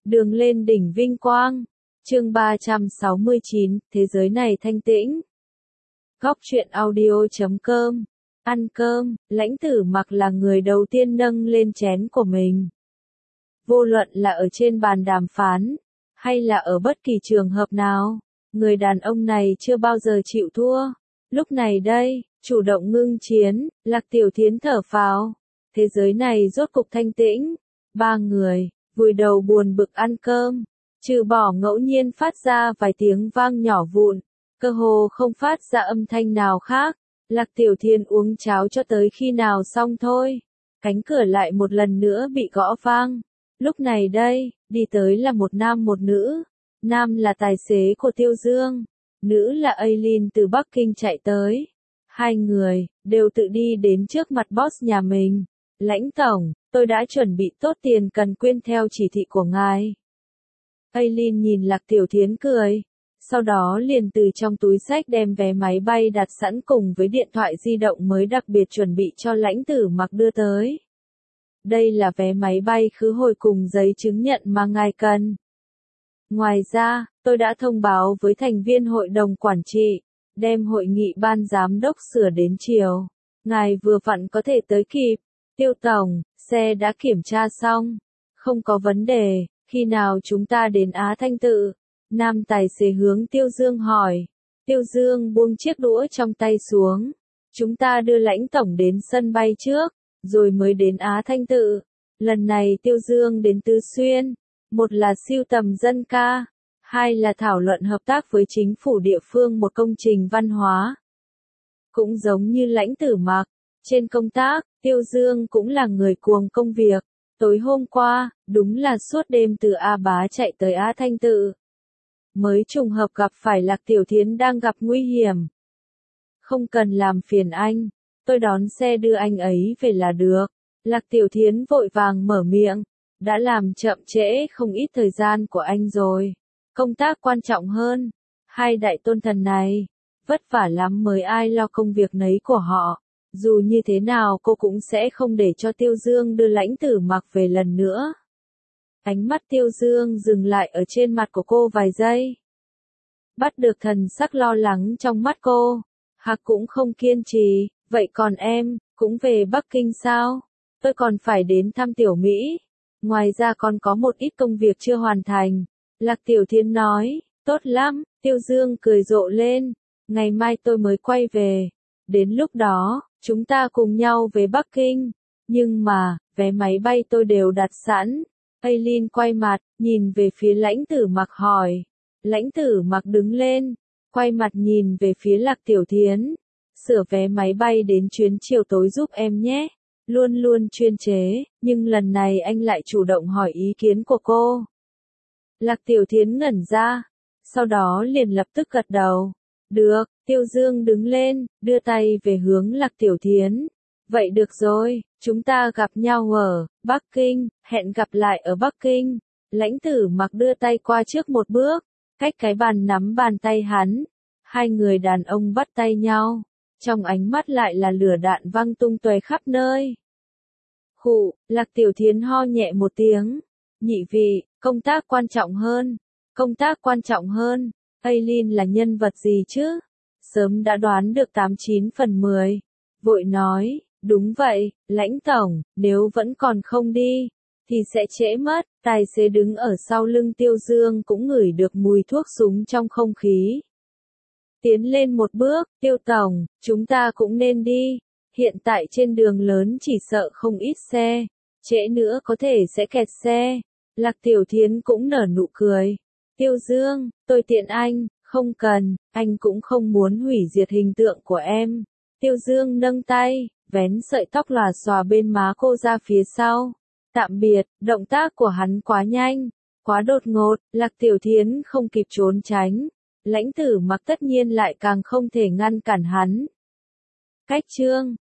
Đường lên đỉnh vinh quang. Chương 369, thế giới này thanh tĩnh. Góc truyện audio.com. Ăn cơm, Lãnh Tử Mặc là người đầu tiên nâng lên chén của mình. Vô luận là ở trên bàn đàm phán, hay là ở bất kỳ trường hợp nào, người đàn ông này chưa bao giờ chịu thua. Lúc này đây, chủ động ngưng chiến, Lạc Tiểu Thiến thở phào. Thế giới này rốt cục thanh tĩnh. Ba người vùi đầu buồn bực ăn cơm, trừ bỏ ngẫu nhiên phát ra vài tiếng vang nhỏ vụn, cơ hồ không phát ra âm thanh nào khác. Lạc Tiểu Thiến uống cháo cho tới khi nào xong thôi, cánh cửa lại một lần nữa bị gõ vang. Lúc này đây, đi tới là một nam một nữ. Nam là tài xế của Tiêu Dương, nữ là Aileen từ Bắc Kinh chạy tới. Hai người đều tự đi đến trước mặt boss nhà mình. Lãnh tổng, tôi đã chuẩn bị tốt tiền cần quyên theo chỉ thị của ngài. Aileen nhìn Lạc Tiểu Thiến cười, sau đó liền từ trong túi xách đem vé máy bay đặt sẵn cùng với điện thoại di động mới đặc biệt chuẩn bị cho Lãnh Tử Mặc đưa tới. Đây là vé máy bay khứ hồi cùng giấy chứng nhận mà ngài cần. Ngoài ra, tôi đã thông báo với thành viên hội đồng quản trị, đem hội nghị ban giám đốc sửa đến chiều. Ngài vừa vặn có thể tới kịp. Tiêu tổng, xe đã kiểm tra xong. Không có vấn đề, khi nào chúng ta đến Á Thanh Tự? Nam tài xế hướng Tiêu Dương hỏi. Tiêu Dương buông chiếc đũa trong tay xuống. Chúng ta đưa Lãnh tổng đến sân bay trước, rồi mới đến Á Thanh Tự. Lần này Tiêu Dương đến Tứ Xuyên, một là sưu tầm dân ca, hai là thảo luận hợp tác với chính phủ địa phương một công trình văn hóa. Cũng giống như Lãnh Tử Mặc, trên công tác, Tiêu Dương cũng là người cuồng công việc. Tối hôm qua, đúng là suốt đêm từ A Bá chạy tới Á Thanh Tự. Mới trùng hợp gặp phải Lạc Tiểu Thiến đang gặp nguy hiểm. Không cần làm phiền anh, tôi đón xe đưa anh ấy về là được. Lạc Tiểu Thiến vội vàng mở miệng, đã làm chậm trễ không ít thời gian của anh rồi. Công tác quan trọng hơn, hai đại tôn thần này, vất vả lắm mới ai lo công việc nấy của họ. Dù như thế nào cô cũng sẽ không để cho Tiêu Dương đưa Lãnh Tử Mặc về lần nữa. Ánh mắt Tiêu Dương dừng lại ở trên mặt của cô vài giây. Bắt được thần sắc lo lắng trong mắt cô. Hạc cũng không kiên trì, vậy còn em, cũng về Bắc Kinh sao? Tôi còn phải đến thăm Tiểu Mỹ. Ngoài ra còn có một ít công việc chưa hoàn thành. Lạc Tiểu Thiến nói, tốt lắm, Tiêu Dương cười rộ lên. Ngày mai tôi mới quay về. Đến lúc đó, chúng ta cùng nhau về Bắc Kinh. Nhưng mà, vé máy bay tôi đều đặt sẵn. Aileen quay mặt, nhìn về phía Lãnh Tử Mặc hỏi. Lãnh Tử Mặc đứng lên, quay mặt nhìn về phía Lạc Tiểu Thiến. Sửa vé máy bay đến chuyến chiều tối giúp em nhé. Luôn luôn chuyên chế, nhưng lần này anh lại chủ động hỏi ý kiến của cô. Lạc Tiểu Thiến ngẩn ra, sau đó liền lập tức gật đầu. Được, Tiêu Dương đứng lên, đưa tay về hướng Lạc Tiểu Thiến. Vậy được rồi, chúng ta gặp nhau ở Bắc Kinh, hẹn gặp lại ở Bắc Kinh. Lãnh Tử Mặc đưa tay qua trước một bước, cách cái bàn nắm bàn tay hắn. Hai người đàn ông bắt tay nhau, trong ánh mắt lại là lửa đạn văng tung tóe khắp nơi. Khụ, Lạc Tiểu Thiến ho nhẹ một tiếng. Nhị vị, công tác quan trọng hơn. Công tác quan trọng hơn. Aileen là nhân vật gì chứ? Sớm đã đoán được 89 phần 10. Vội nói, đúng vậy, Lãnh tổng, nếu vẫn còn không đi, thì sẽ trễ mất. Tài xế đứng ở sau lưng Tiêu Dương cũng ngửi được mùi thuốc súng trong không khí. Tiến lên một bước, Tiêu tổng, chúng ta cũng nên đi. Hiện tại trên đường lớn chỉ sợ không ít xe. Trễ nữa có thể sẽ kẹt xe. Lạc Tiểu Thiến cũng nở nụ cười. Tiêu Dương, tôi tiện anh, không cần, anh cũng không muốn hủy diệt hình tượng của em. Tiêu Dương nâng tay, vén sợi tóc lòa xòa bên má cô ra phía sau. Tạm biệt, động tác của hắn quá nhanh, quá đột ngột, Lạc Tiểu Thiến không kịp trốn tránh. Lãnh Tử Mặc tất nhiên lại càng không thể ngăn cản hắn. Cách chương